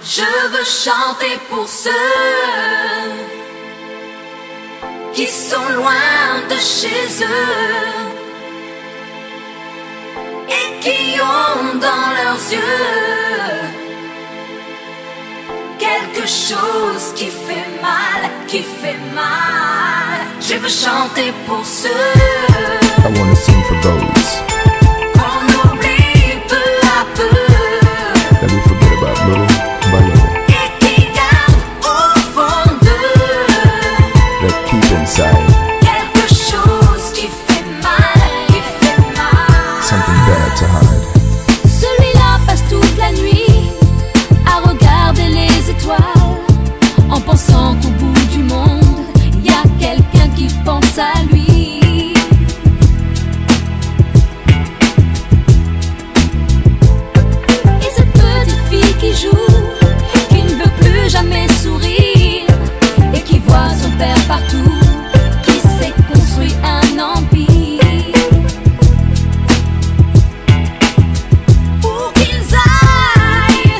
Je veux chanter pour ceux qui sont loin de chez eux et qui ont dans leurs yeux quelque chose qui fait mal, qui fait mal. Je veux chanter pour ceux I wanna sing for those qu'on oublie peu à peu that we forget about little by little, et qui gardent au fond d'eux that keep inside quelque chose qui fait mal, qui fait mal. something bad to hide. Celui-là passe toute la nuit à regarder les étoiles, en pensant qu'au bout du monde, y a quelqu'un qui pense à lui. Et cette petite fille qui joue, qui ne veut plus jamais sourire, et qui voit son père partout, qui s'est construit un empire. Pour qu'ils aillent,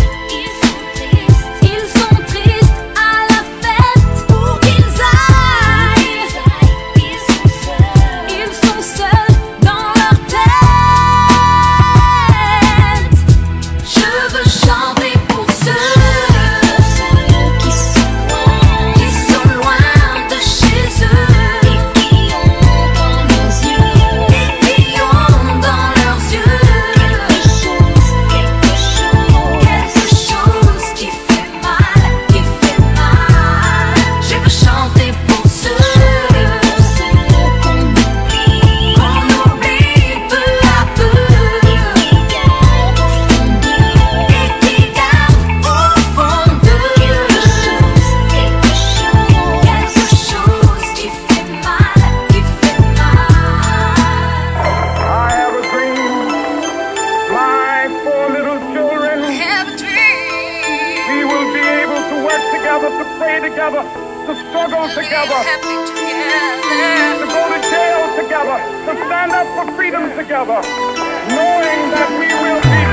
ils sont tristes à la fête. Pour qu'ils aillent, ils sont seuls dans leur tête. Je veux chanter pour ceux qui sont loin de chez eux et qui ont dans leurs yeux quelque chose qui fait mal, qui fait mal. Je veux chanter pour ceux qu'on oublie peu à peu et qui gardent au fond d'eux quelque chose qui fait mal, qui fait mal. I have a dream, my four little children. Have a dream. We will be able to work together, to pray together, to struggle together, Happy together. to go to jail together, to stand up for freedom together, knowing that we will be